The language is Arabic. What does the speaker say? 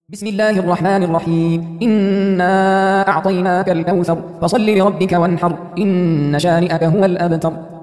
بسم الله الرحمن الرحيم إنا أعطيناك الكوثر فصل لربك وانحر إن شانئك هو الأبتر.